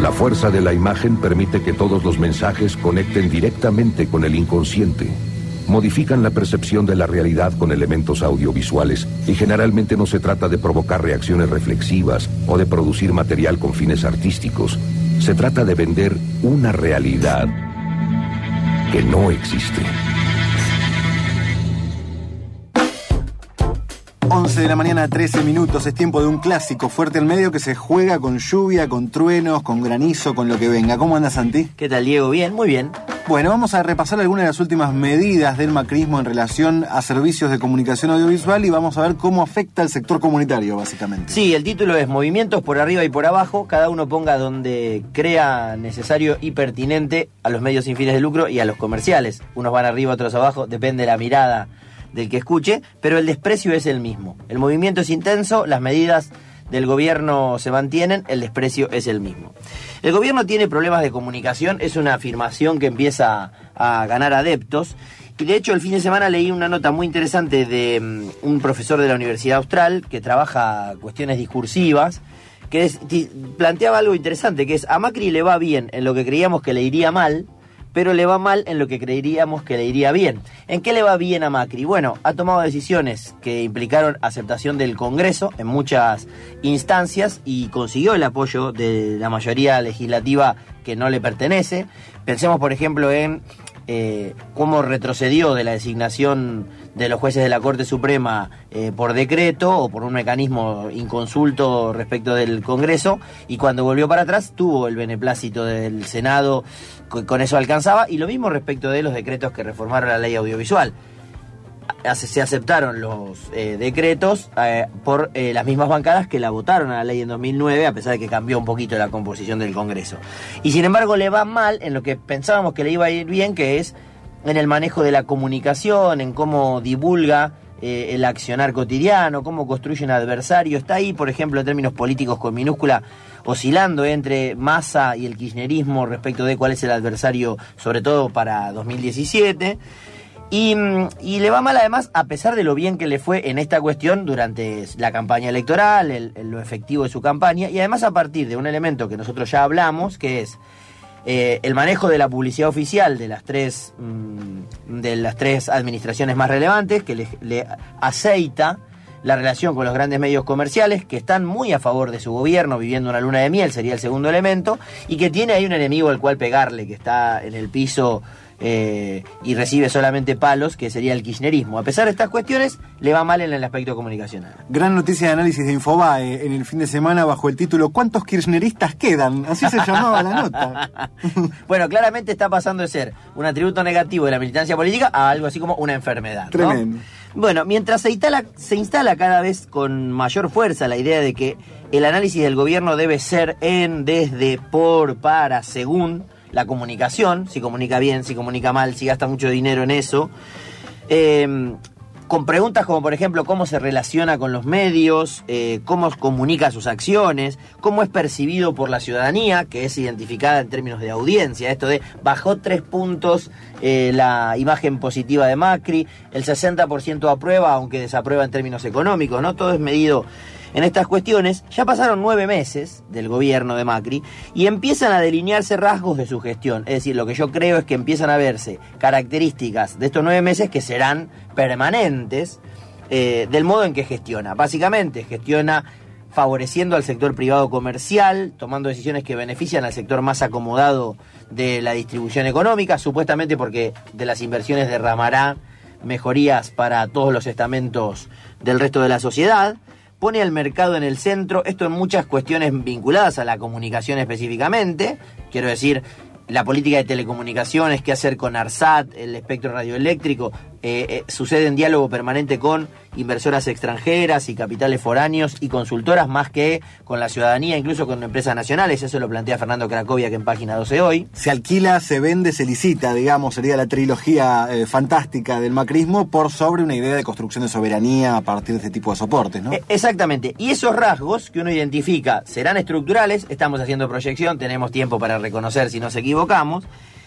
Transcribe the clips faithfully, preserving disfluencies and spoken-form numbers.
La fuerza de la imagen permite que todos los mensajes conecten directamente con el inconsciente. Modifican la percepción de la realidad con elementos audiovisuales y generalmente no se trata de provocar reacciones reflexivas o de producir material con fines artísticos. Se trata de vender una realidad que no existe. once de la mañana, trece minutos. Es tiempo de un clásico fuerte al medio que se juega con lluvia, con truenos, con granizo, con lo que venga. ¿Cómo andas, Santi? ¿Qué tal, Diego? Bien, muy bien. Bueno, vamos a repasar algunas de las últimas medidas del macrismo en relación a servicios de comunicación audiovisual y vamos a ver cómo afecta al sector comunitario, básicamente. Sí, el título es Movimientos por arriba y por abajo. Cada uno ponga donde crea necesario y pertinente a los medios sin fines de lucro y a los comerciales. Unos van arriba, otros abajo, depende de la mirada del que escuche, pero el desprecio es el mismo. El movimiento es intenso, las medidas del gobierno se mantienen, el desprecio es el mismo. El gobierno tiene problemas de comunicación, es una afirmación que empieza a ganar adeptos, y de hecho el fin de semana leí una nota muy interesante de um, un profesor de la Universidad Austral que trabaja cuestiones discursivas, que es, planteaba algo interesante, que es: a Macri le va bien en lo que creíamos que le iría mal, pero le va mal en lo que creeríamos que le iría bien. ¿En qué le va bien a Macri? Bueno, ha tomado decisiones que implicaron aceptación del Congreso en muchas instancias y consiguió el apoyo de la mayoría legislativa que no le pertenece. Pensemos, por ejemplo, en eh, cómo retrocedió de la designación de los jueces de la Corte Suprema eh, por decreto o por un mecanismo inconsulto respecto del Congreso, y cuando volvió para atrás tuvo el beneplácito del Senado, con eso alcanzaba, y lo mismo respecto de los decretos que reformaron la ley audiovisual. Se aceptaron los eh, decretos eh, por eh, las mismas bancadas que la votaron a la ley en dos mil nueve, a pesar de que cambió un poquito la composición del Congreso. Y sin embargo le va mal en lo que pensábamos que le iba a ir bien, que es en el manejo de la comunicación, en cómo divulga eh, el accionar cotidiano, cómo construye un adversario. Está ahí, por ejemplo, en términos políticos con minúscula, oscilando entre Massa y el kirchnerismo respecto de cuál es el adversario, sobre todo para dos mil diecisiete. Y, y le va mal además, a pesar de lo bien que le fue en esta cuestión durante la campaña electoral, el, el, lo efectivo de su campaña, y además a partir de un elemento que nosotros ya hablamos, que es eh, el manejo de la publicidad oficial de las tres, mmm, de las tres administraciones más relevantes, que le, le aceita la relación con los grandes medios comerciales, que están muy a favor de su gobierno, viviendo una luna de miel, sería el segundo elemento, y que tiene ahí un enemigo al cual pegarle, que está en el piso eh, y recibe solamente palos, que sería el kirchnerismo. A pesar de estas cuestiones, le va mal en el aspecto comunicacional. Gran noticia de análisis de Infobae en el fin de semana bajo el título ¿Cuántos kirchneristas quedan? Así se llamaba la nota. Bueno, claramente está pasando de ser un atributo negativo de la militancia política a algo así como una enfermedad, ¿no? Tremendo. Bueno, mientras se instala, se instala cada vez con mayor fuerza la idea de que el análisis del gobierno debe ser en, desde, por, para, según la comunicación, si comunica bien, si comunica mal, si gasta mucho dinero en eso, eh, con preguntas como, por ejemplo, cómo se relaciona con los medios, eh, cómo comunica sus acciones, cómo es percibido por la ciudadanía, que es identificada en términos de audiencia. Esto de bajó tres puntos eh, la imagen positiva de Macri, el sesenta por ciento aprueba, aunque desaprueba en términos económicos, ¿no? Todo es medido en estas cuestiones. Ya pasaron nueve meses del gobierno de Macri y empiezan a delinearse rasgos de su gestión. Es decir, lo que yo creo es que empiezan a verse características de estos nueve meses que serán permanentes eh, del modo en que gestiona. Básicamente gestiona favoreciendo al sector privado comercial, tomando decisiones que benefician al sector más acomodado de la distribución económica, supuestamente porque de las inversiones derramará mejorías para todos los estamentos del resto de la sociedad. Pone al mercado en el centro, esto en muchas cuestiones vinculadas a la comunicación específicamente, quiero decir, la política de telecomunicaciones, qué hacer con ARSAT, el espectro radioeléctrico, eh, eh, sucede en diálogo permanente con inversoras extranjeras y capitales foráneos y consultoras, más que con la ciudadanía, incluso con empresas nacionales. Eso lo plantea Fernando Cracovia, que en Página doce hoy. Se alquila, se vende, se licita, digamos, sería la trilogía eh, fantástica del macrismo por sobre una idea de construcción de soberanía a partir de este tipo de soportes, ¿no? Eh, exactamente. Y esos rasgos que uno identifica serán estructurales, estamos haciendo proyección, tenemos tiempo para reconocer si nos equivocamos.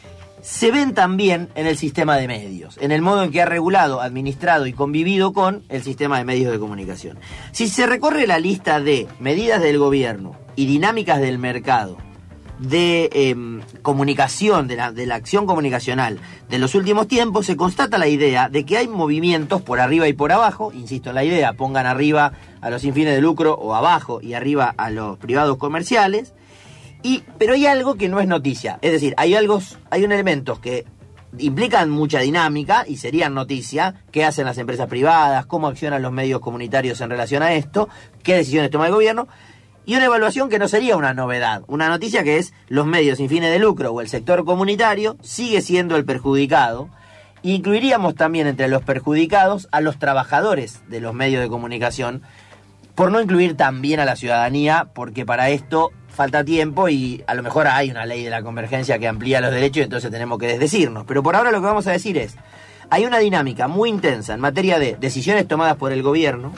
Se ven también en el sistema de medios, en el modo en que ha regulado, administrado y convivido con el sistema de medios de comunicación. Si se recorre la lista de medidas del gobierno y dinámicas del mercado de eh, comunicación, de la, de la acción comunicacional de los últimos tiempos, se constata la idea de que hay movimientos por arriba y por abajo, insisto en la idea, pongan arriba a los sin fines de lucro o abajo y arriba a los privados comerciales, y, pero hay algo que no es noticia, es decir, hay, algo, hay un elementos que implican mucha dinámica y serían noticia: qué hacen las empresas privadas, cómo accionan los medios comunitarios en relación a esto, qué decisiones toma el gobierno, y una evaluación que no sería una novedad, una noticia que es: los medios sin fines de lucro o el sector comunitario sigue siendo el perjudicado. Incluiríamos también entre los perjudicados a los trabajadores de los medios de comunicación, por no incluir también a la ciudadanía, porque para esto falta tiempo y a lo mejor hay una ley de la convergencia que amplía los derechos y entonces tenemos que desdecirnos. Pero por ahora lo que vamos a decir es: hay una dinámica muy intensa en materia de decisiones tomadas por el gobierno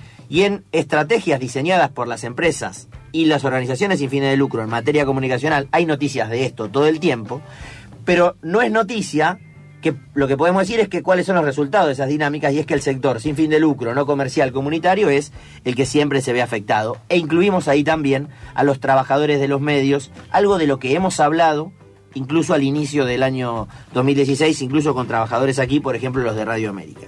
y en estrategias diseñadas por las empresas y las organizaciones sin fines de lucro en materia comunicacional. Hay noticias de esto todo el tiempo, pero no es noticia que lo que podemos decir es que cuáles son los resultados de esas dinámicas, y es que el sector sin fin de lucro, no comercial, comunitario, es el que siempre se ve afectado. E incluimos ahí también a los trabajadores de los medios, algo de lo que hemos hablado incluso al inicio del año dos mil dieciséis, incluso con trabajadores aquí, por ejemplo los de Radio América.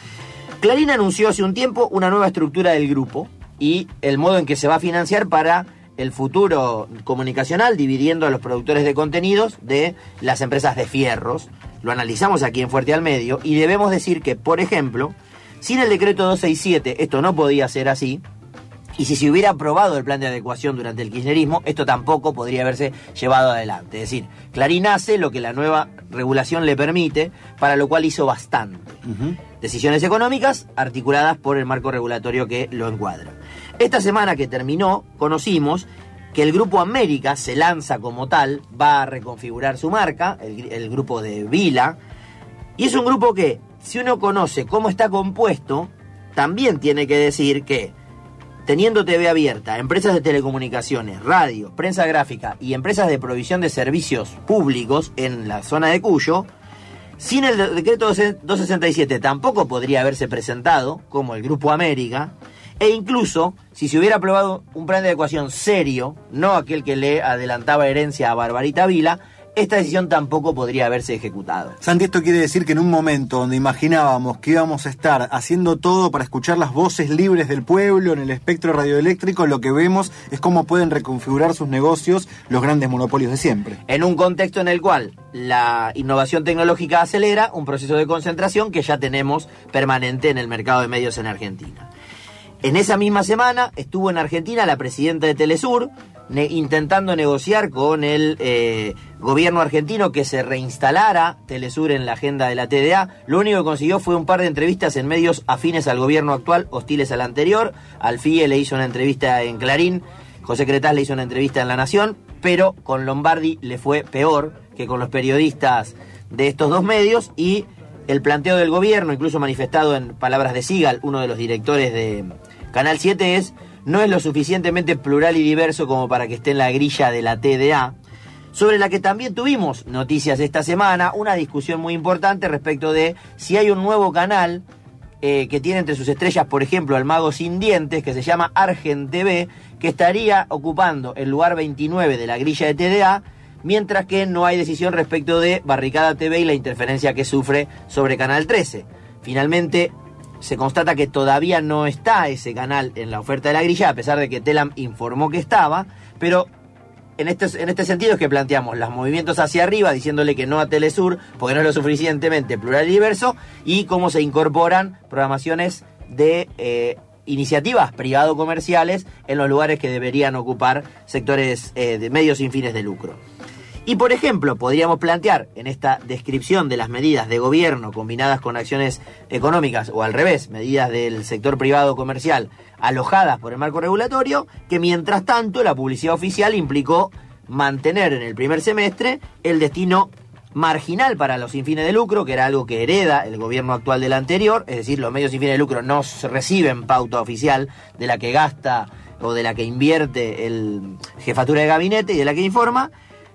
Clarín anunció hace un tiempo una nueva estructura del grupo y el modo en que se va a financiar para el futuro comunicacional, dividiendo a los productores de contenidos de las empresas de fierros. Lo analizamos aquí en Fuerte al Medio y debemos decir que, por ejemplo, sin el decreto doscientos sesenta y siete esto no podía ser así, y si se hubiera aprobado el plan de adecuación durante el kirchnerismo, esto tampoco podría haberse llevado adelante. Es decir, Clarín hace lo que la nueva regulación le permite, para lo cual hizo bastante. Uh-huh. Decisiones económicas articuladas por el marco regulatorio que lo encuadra. Esta semana que terminó, conocimos que el Grupo América se lanza como tal, va a reconfigurar su marca, el, el grupo de Vila, y es un grupo que, si uno conoce cómo está compuesto, también tiene que decir que, teniendo T V abierta, empresas de telecomunicaciones, radio, prensa gráfica y empresas de provisión de servicios públicos en la zona de Cuyo, sin el decreto doscientos sesenta y siete tampoco podría haberse presentado como el Grupo América, e incluso si se hubiera aprobado un plan de adecuación serio, no aquel que le adelantaba herencia a Barbarita Vila, esta decisión tampoco podría haberse ejecutado. Santi, esto quiere decir que en un momento donde imaginábamos que íbamos a estar haciendo todo para escuchar las voces libres del pueblo en el espectro radioeléctrico, lo que vemos es cómo pueden reconfigurar sus negocios los grandes monopolios de siempre. En un contexto en el cual la innovación tecnológica acelera un proceso de concentración que ya tenemos permanente en el mercado de medios en Argentina. En esa misma semana estuvo en Argentina la presidenta de Telesur, ne- intentando negociar con el eh, gobierno argentino que se reinstalara Telesur en la agenda de la T D A. Lo único que consiguió fue un par de entrevistas en medios afines al gobierno actual, hostiles al anterior. Al F I E le hizo una entrevista en Clarín, José Cretaz le hizo una entrevista en La Nación, pero con Lombardi le fue peor que con los periodistas de estos dos medios, y el planteo del gobierno, incluso manifestado en palabras de Sigal, uno de los directores de Canal siete, es: no es lo suficientemente plural y diverso como para que esté en la grilla de la T D A, sobre la que también tuvimos noticias esta semana, una discusión muy importante respecto de si hay un nuevo canal eh, que tiene entre sus estrellas, por ejemplo, al Mago Sin Dientes, que se llama Argen T V, que estaría ocupando el lugar veintinueve de la grilla de T D A, mientras que no hay decisión respecto de Barricada T V y la interferencia que sufre sobre Canal trece. Finalmente, se constata que todavía no está ese canal en la oferta de la grilla, a pesar de que Telam informó que estaba, pero en este, en este sentido es que planteamos los movimientos hacia arriba, diciéndole que no a Telesur, porque no es lo suficientemente plural y diverso, y cómo se incorporan programaciones de eh, iniciativas privado-comerciales en los lugares que deberían ocupar sectores eh, de medios sin fines de lucro. Y, por ejemplo, podríamos plantear en esta descripción de las medidas de gobierno combinadas con acciones económicas, o al revés, medidas del sector privado comercial alojadas por el marco regulatorio, que mientras tanto la publicidad oficial implicó mantener en el primer semestre el destino marginal para los sin fines de lucro, que era algo que hereda el gobierno actual del anterior, es decir, los medios sin fines de lucro no reciben pauta oficial de la que gasta o de la que invierte el jefatura de gabinete y de la que informa,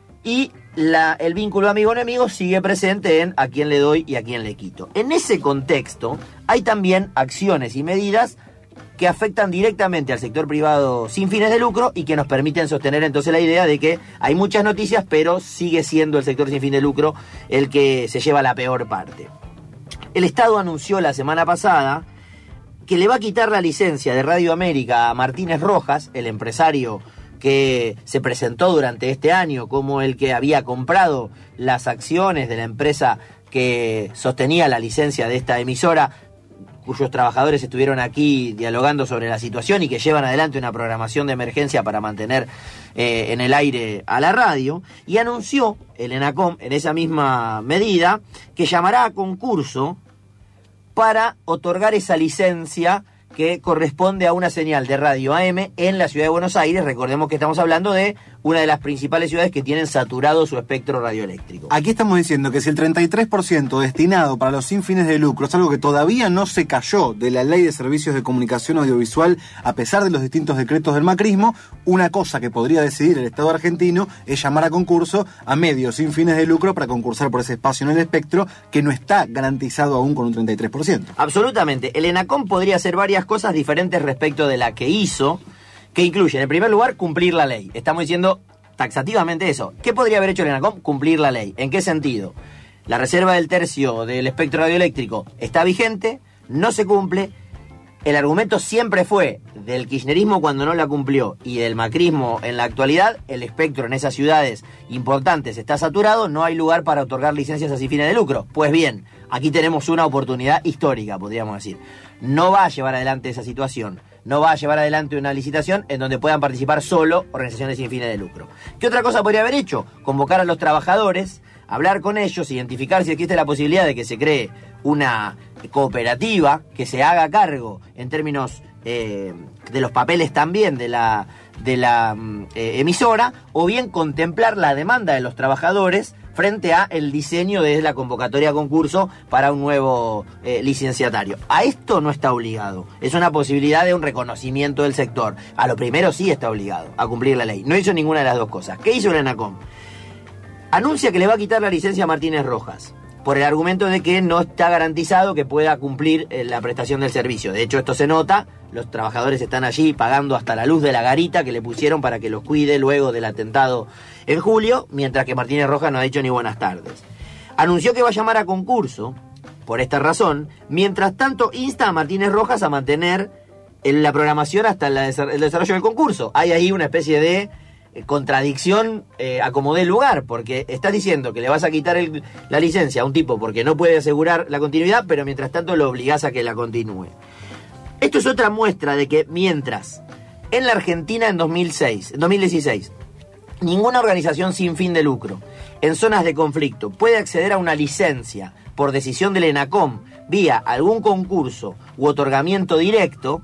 y la, el vínculo amigo-enemigo sigue presente en a quién le doy y a quién le quito. En ese contexto hay también acciones y medidas que afectan directamente al sector privado sin fines de lucro y que nos permiten sostener entonces la idea de que hay muchas noticias, pero sigue siendo el sector sin fin de lucro el que se lleva la peor parte. El Estado anunció la semana pasada que le va a quitar la licencia de Radio América a Martínez Rojas, el empresario que se presentó durante este año como el que había comprado las acciones de la empresa que sostenía la licencia de esta emisora, cuyos trabajadores estuvieron aquí dialogando sobre la situación y que llevan adelante una programación de emergencia para mantener eh, en el aire a la radio, y anunció el ENACOM en esa misma medida que llamará a concurso para otorgar esa licencia que corresponde a una señal de radio A M en la ciudad de Buenos Aires. Recordemos que estamos hablando de una de las principales ciudades que tienen saturado su espectro radioeléctrico. Aquí estamos diciendo que si el treinta y tres por ciento destinado para los sin fines de lucro es algo que todavía no se cayó de la Ley de Servicios de Comunicación Audiovisual, a pesar de los distintos decretos del macrismo, una cosa que podría decidir el Estado argentino es llamar a concurso a medios sin fines de lucro para concursar por ese espacio en el espectro que no está garantizado aún con un treinta y tres por ciento. Absolutamente. El ENACOM podría hacer varias cosas diferentes respecto de la que hizo, que incluyen, en primer lugar, cumplir la ley. Estamos diciendo taxativamente eso. ¿Qué podría haber hecho el ENACOM? Cumplir la ley. ¿En qué sentido? La reserva del tercio del espectro radioeléctrico está vigente, no se cumple. El argumento siempre fue del kirchnerismo cuando no la cumplió y del macrismo en la actualidad: el espectro en esas ciudades importantes está saturado, no hay lugar para otorgar licencias a sin fines de lucro. Pues bien, aquí tenemos una oportunidad histórica, podríamos decir. No va a llevar adelante esa situación, no va a llevar adelante una licitación en donde puedan participar solo organizaciones sin fines de lucro. ¿Qué otra cosa podría haber hecho? Convocar a los trabajadores, hablar con ellos, identificar si existe la posibilidad de que se cree una cooperativa que se haga cargo en términos eh, de los papeles también de la, de la eh, emisora, o bien contemplar la demanda de los trabajadores frente a el diseño de la convocatoria a concurso para un nuevo eh, licenciatario. A esto no está obligado, es una posibilidad de un reconocimiento del sector. A lo primero sí está obligado a cumplir la ley. No hizo ninguna de las dos cosas. ¿Qué hizo el ENACOM? Anuncia que le va a quitar la licencia a Martínez Rojas por el argumento de que no está garantizado que pueda cumplir eh, la prestación del servicio. De hecho, esto se nota, los trabajadores están allí pagando hasta la luz de la garita que le pusieron para que los cuide luego del atentado en julio, mientras que Martínez Rojas no ha dicho ni buenas tardes. Anunció que va a llamar a concurso por esta razón, mientras tanto insta a Martínez Rojas a mantener en la programación hasta el desarrollo del concurso. Hay ahí una especie de contradicción eh, a como dé lugar, porque estás diciendo que le vas a quitar el, la licencia a un tipo porque no puede asegurar la continuidad, pero mientras tanto lo obligás a que la continúe. Esto es otra muestra de que mientras en la Argentina en dos mil seis, en dos mil dieciséis ninguna organización sin fin de lucro en zonas de conflicto puede acceder a una licencia por decisión del ENACOM vía algún concurso u otorgamiento directo,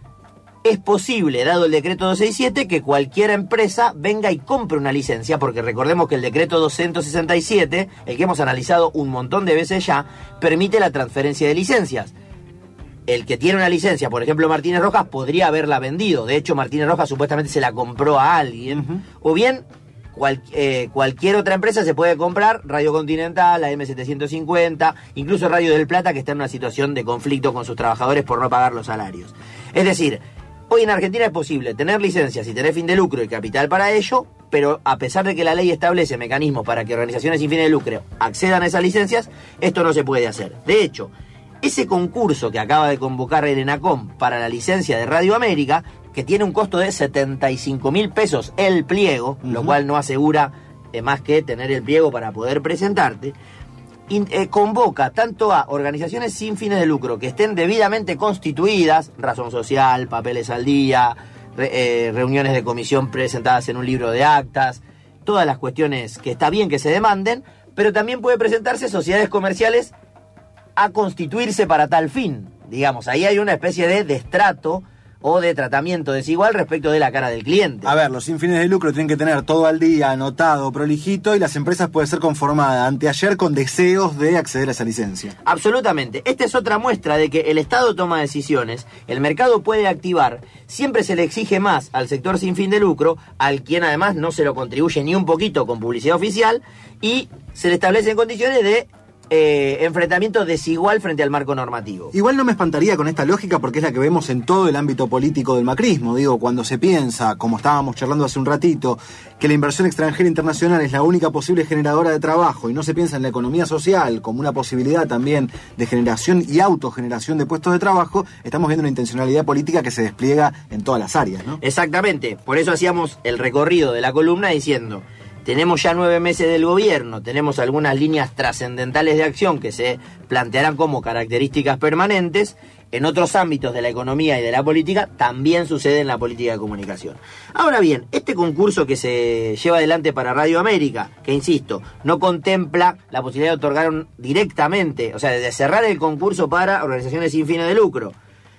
es posible, dado el decreto doscientos sesenta y siete, que cualquier empresa venga y compre una licencia, porque recordemos que el decreto doscientos sesenta y siete, el que hemos analizado un montón de veces ya, permite la transferencia de licencias. El que tiene una licencia, por ejemplo Martínez Rojas, podría haberla vendido. De hecho, Martínez Rojas supuestamente se la compró a alguien. Uh-huh. O bien, cual, eh, cualquier otra empresa se puede comprar, Radio Continental, la M setecientos cincuenta, incluso Radio del Plata, que está en una situación de conflicto con sus trabajadores por no pagar los salarios. Es decir, hoy en Argentina es posible tener licencias y tener fin de lucro y capital para ello, pero a pesar de que la ley establece mecanismos para que organizaciones sin fines de lucro accedan a esas licencias, esto no se puede hacer. De hecho, ese concurso que acaba de convocar el ENACOM para la licencia de Radio América, que tiene un costo de setenta y cinco mil pesos el pliego, uh-huh. lo cual no asegura eh, más que tener el pliego para poder presentarte, In, eh, convoca tanto a organizaciones sin fines de lucro que estén debidamente constituidas, Razón Social, Papeles al Día, re, eh, reuniones de comisión presentadas en un libro de actas, todas las cuestiones que está bien que se demanden, pero también puede presentarse sociedades comerciales a constituirse para tal fin. Digamos, ahí hay una especie de destrato o de tratamiento desigual respecto de la cara del cliente. A ver, los sin fines de lucro tienen que tener todo al día anotado, prolijito, y las empresas pueden ser conformadas anteayer con deseos de acceder a esa licencia. Absolutamente. Esta es otra muestra de que el Estado toma decisiones, el mercado puede activar, siempre se le exige más al sector sin fin de lucro, al quien además no se lo contribuye ni un poquito con publicidad oficial, y se le establecen condiciones de eh, enfrentamiento desigual frente al marco normativo. Igual no me espantaría con esta lógica porque es la que vemos en todo el ámbito político del macrismo. Digo, cuando se piensa, como estábamos charlando hace un ratito, que la inversión extranjera internacional es la única posible generadora de trabajo y no se piensa en la economía social como una posibilidad también de generación y autogeneración de puestos de trabajo, estamos viendo una intencionalidad política que se despliega en todas las áreas, ¿no? Exactamente, por eso hacíamos el recorrido de la columna diciendo: tenemos ya nueve meses del gobierno, tenemos algunas líneas trascendentales de acción que se plantearán como características permanentes. En otros ámbitos de la economía y de la política también sucede en la política de comunicación. Ahora bien, este concurso que se lleva adelante para Radio América, que insisto, no contempla la posibilidad de otorgar un, directamente, o sea, de cerrar el concurso para organizaciones sin fines de lucro,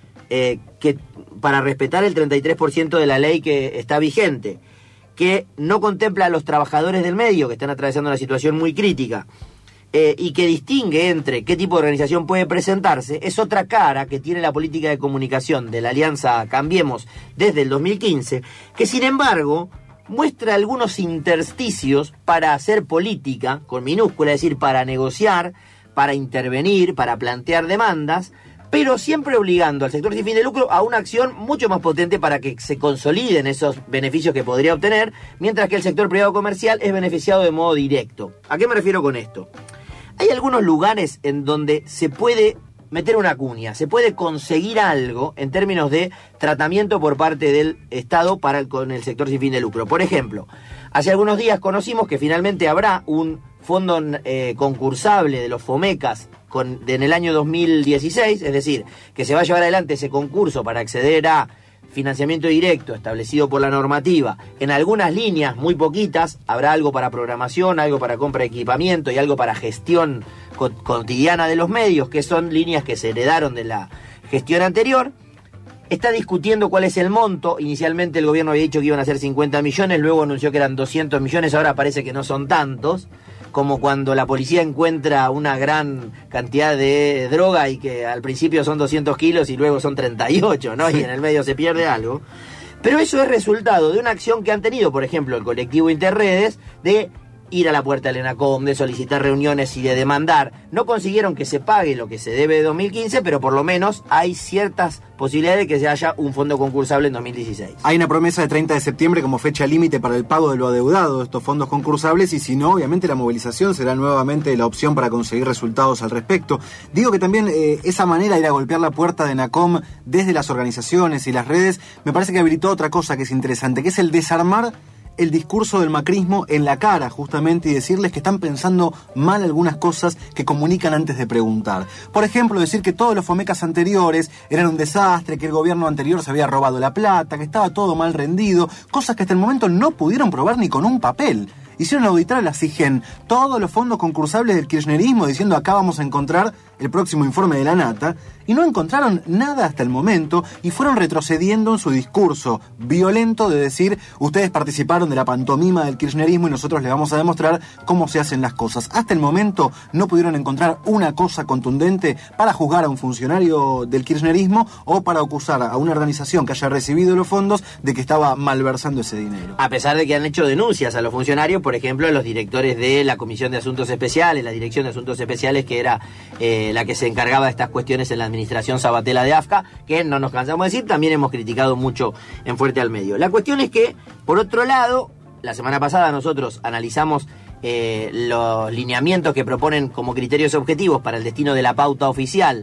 eh, que para respetar el treinta y tres por ciento de la ley que está vigente, que no contempla a los trabajadores del medio que están atravesando una situación muy crítica, eh, y que distingue entre qué tipo de organización puede presentarse, es otra cara que tiene la política de comunicación de la Alianza Cambiemos desde el dos mil quince, que sin embargo muestra algunos intersticios para hacer política, con minúscula, es decir, para negociar, para intervenir, para plantear demandas, pero siempre obligando al sector sin fin de lucro a una acción mucho más potente para que se consoliden esos beneficios que podría obtener, mientras que el sector privado comercial es beneficiado de modo directo. ¿A qué me refiero con esto? Hay algunos lugares en donde se puede meter una cuña, se puede conseguir algo en términos de tratamiento por parte del Estado para el, con el sector sin fin de lucro. Por ejemplo, hace algunos días conocimos que finalmente habrá un fondo eh, concursable de los FOMECAS con, de, en el año dos mil dieciséis, es decir, que se va a llevar adelante ese concurso para acceder a financiamiento directo establecido por la normativa. En algunas líneas, muy poquitas, habrá algo para programación, algo para compra de equipamiento y algo para gestión co- cotidiana de los medios, que son líneas que se heredaron de la gestión anterior. Está discutiendo cuál es el monto. Inicialmente el gobierno había dicho que iban a ser cincuenta millones, luego anunció que eran doscientos millones, ahora parece que no son tantos, como cuando la policía encuentra una gran cantidad de droga y que al principio son doscientos kilos y luego son treinta y ocho, ¿no? Y en el medio se pierde algo. Pero eso es resultado de una acción que han tenido, por ejemplo, el colectivo Interredes, de ir a la puerta del ENACOM, de solicitar reuniones y de demandar. No consiguieron que se pague lo que se debe de dos mil quince, pero por lo menos hay ciertas posibilidades de que se haya un fondo concursable en dos mil dieciséis. Hay una promesa de treinta de septiembre como fecha límite para el pago de lo adeudado de estos fondos concursables, y si no, obviamente la movilización será nuevamente la opción para conseguir resultados al respecto. Digo que también eh, esa manera de ir a golpear la puerta de ENACOM desde las organizaciones y las redes me parece que habilitó otra cosa que es interesante, que es el desarmar el discurso del macrismo en la cara, justamente, y decirles que están pensando mal algunas cosas que comunican antes de preguntar. Por ejemplo, decir que todos los FOMECAS anteriores eran un desastre, que el gobierno anterior se había robado la plata, que estaba todo mal rendido, cosas que hasta el momento no pudieron probar ni con un papel. Hicieron auditar a la SIGEN todos los fondos concursables del kirchnerismo diciendo acá vamos a encontrar el próximo informe de la Nata, y no encontraron nada hasta el momento y fueron retrocediendo en su discurso violento de decir ustedes participaron de la pantomima del kirchnerismo y nosotros les vamos a demostrar cómo se hacen las cosas. Hasta el momento no pudieron encontrar una cosa contundente para juzgar a un funcionario del kirchnerismo o para acusar a una organización que haya recibido los fondos de que estaba malversando ese dinero. A pesar de que han hecho denuncias a los funcionarios, por ejemplo, a los directores de la Comisión de Asuntos Especiales, la Dirección de Asuntos Especiales, que era eh, la que se encargaba de estas cuestiones en la administración Sabatella de AFCA, que no nos cansamos de decir, también hemos criticado mucho en Fuerte al Medio. La cuestión es que, por otro lado, la semana pasada nosotros analizamos eh, los lineamientos que proponen como criterios objetivos para el destino de la pauta oficial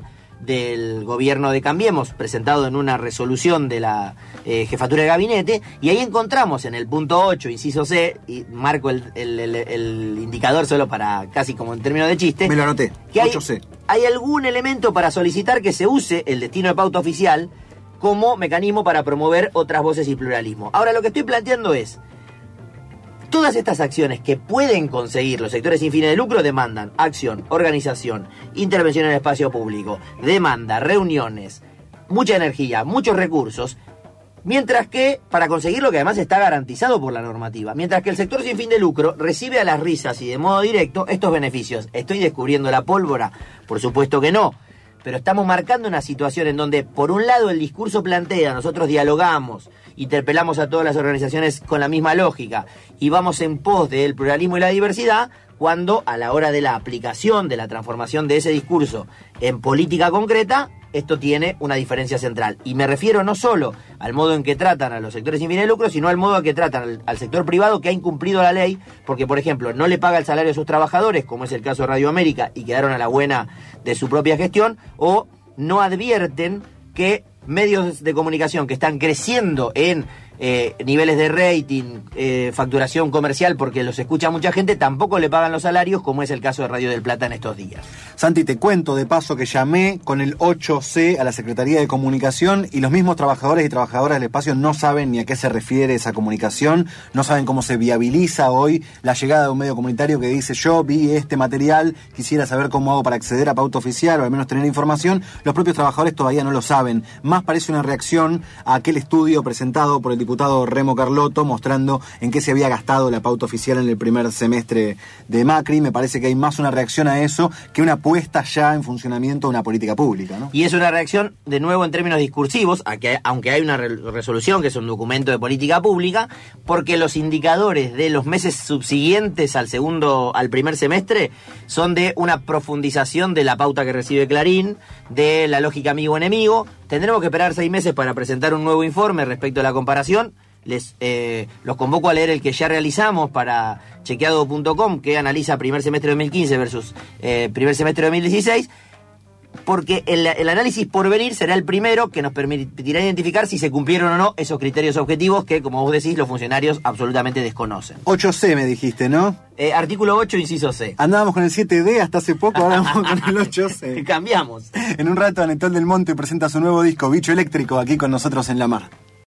del gobierno de Cambiemos, presentado en una resolución de la eh, jefatura de gabinete, y ahí encontramos en el punto ocho, inciso C, y marco el, el, el, el indicador solo para casi como en términos de chiste, me lo anoté, que hay, ocho C. Hay algún elemento para solicitar que se use el destino de pauta oficial como mecanismo para promover otras voces y pluralismo. Ahora, lo que estoy planteando es: todas estas acciones que pueden conseguir los sectores sin fines de lucro demandan acción, organización, intervención en el espacio público, demanda, reuniones, mucha energía, muchos recursos, mientras que, para conseguirlo, que además está garantizado por la normativa, mientras que el sector sin fin de lucro recibe a las risas y de modo directo estos beneficios. ¿Estoy descubriendo la pólvora? Por supuesto que no. pero estamos marcando una situación en donde, por un lado, el discurso plantea, nosotros dialogamos, interpelamos a todas las organizaciones con la misma lógica y vamos en pos del pluralismo y la diversidad, cuando a la hora de la aplicación, de la transformación de ese discurso en política concreta, esto tiene una diferencia central. Y me refiero no solo al modo en que tratan a los sectores sin fines de lucro, sino al modo en que tratan al, al sector privado que ha incumplido la ley, porque, por ejemplo, no le paga el salario a sus trabajadores, como es el caso de Radio América, y quedaron a la buena de su propia gestión, o no advierten que medios de comunicación que están creciendo en eh, niveles de rating, eh, facturación comercial, porque los escucha mucha gente, tampoco le pagan los salarios, como es el caso de Radio del Plata en estos días. Santi, te cuento de paso que llamé con el ocho ce a la Secretaría de Comunicación y los mismos trabajadores y trabajadoras del espacio no saben ni a qué se refiere esa comunicación, no saben cómo se viabiliza hoy la llegada de un medio comunitario que dice: yo vi este material, quisiera saber cómo hago para acceder a Pauta Oficial o al menos tener información. Los propios trabajadores todavía no lo saben. Más parece una reacción a aquel estudio presentado por el diputado Remo Carlotto mostrando en qué se había gastado la Pauta Oficial en el primer semestre de Macri. Me parece que hay más una reacción a eso que una puesta ya en funcionamiento de una política pública, ¿no? Y es una reacción, de nuevo, en términos discursivos, a que, aunque hay una re- resolución que es un documento de política pública, porque los indicadores de los meses subsiguientes al segundo, al primer semestre, son de una profundización de la pauta que recibe Clarín, de la lógica amigo-enemigo. Tendremos que esperar seis meses para presentar un nuevo informe respecto a la comparación. Les eh, los convoco a leer el que ya realizamos para chequeado punto com, que analiza primer semestre de dos mil quince versus eh, primer semestre de dos mil dieciséis, porque el, el análisis por venir será el primero que nos permitirá identificar si se cumplieron o no esos criterios objetivos que, como vos decís, los funcionarios absolutamente desconocen. ocho ce me dijiste, ¿no? Eh, artículo ocho, inciso C. Andábamos con el siete de hasta hace poco, ahora vamos con el ocho ce. Cambiamos. En un rato, Anetol del Monte presenta su nuevo disco, Bicho Eléctrico, aquí con nosotros en La Mar.